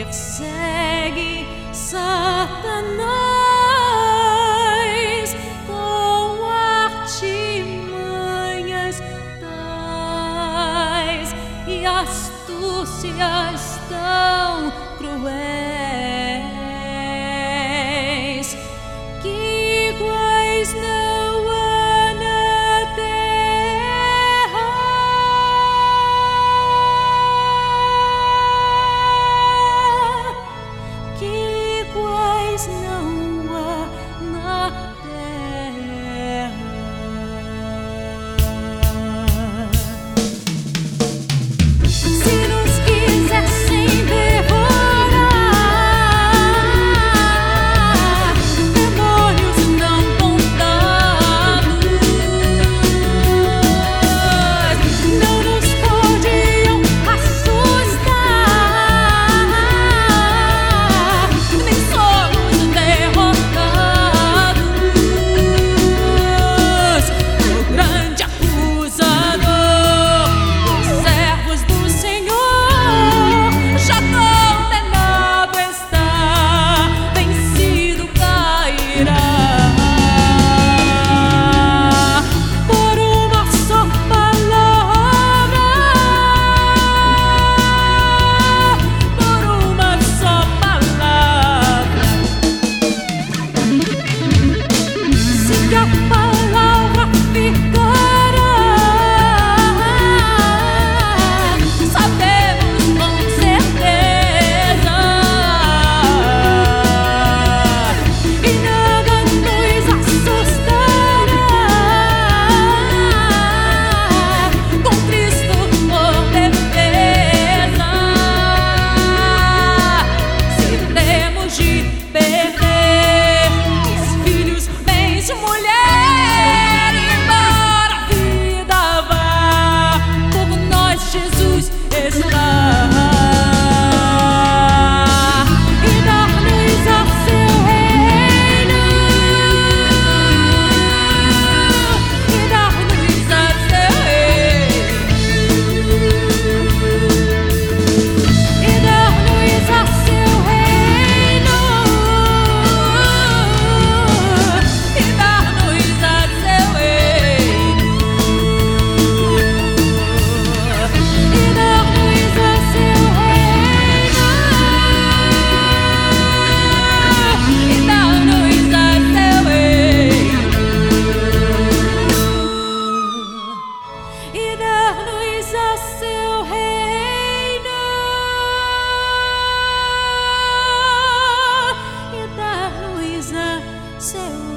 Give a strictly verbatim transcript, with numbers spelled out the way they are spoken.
persegue Satanás com artimanhas tais e astúcias tão cruéis que iguais não há na terra. Que iguais não há na terra. Se nos quisessem devorar, demônios não contados não nos podiam assustar, nem somos derrotados. O grande acusador, os servos do Senhor, já condenado está, vencido cairá. Por uma só palavra, por uma só palavra, se a palavra ficará, sabemos com certeza, e nada nos assustará. Com Cristo por defesa, se temos de perder os filhos, bens, mulher, embora a vida vá, por nós Jesus está, e dar-nos a seu reino, e dar-nos a seu reino, e dar-nos a seu reino, e dar-nos a seu reino, e dar-nos a seu reino, e dar-nos a seu reino, e dar-nos a seu reino, e dar-nos a seu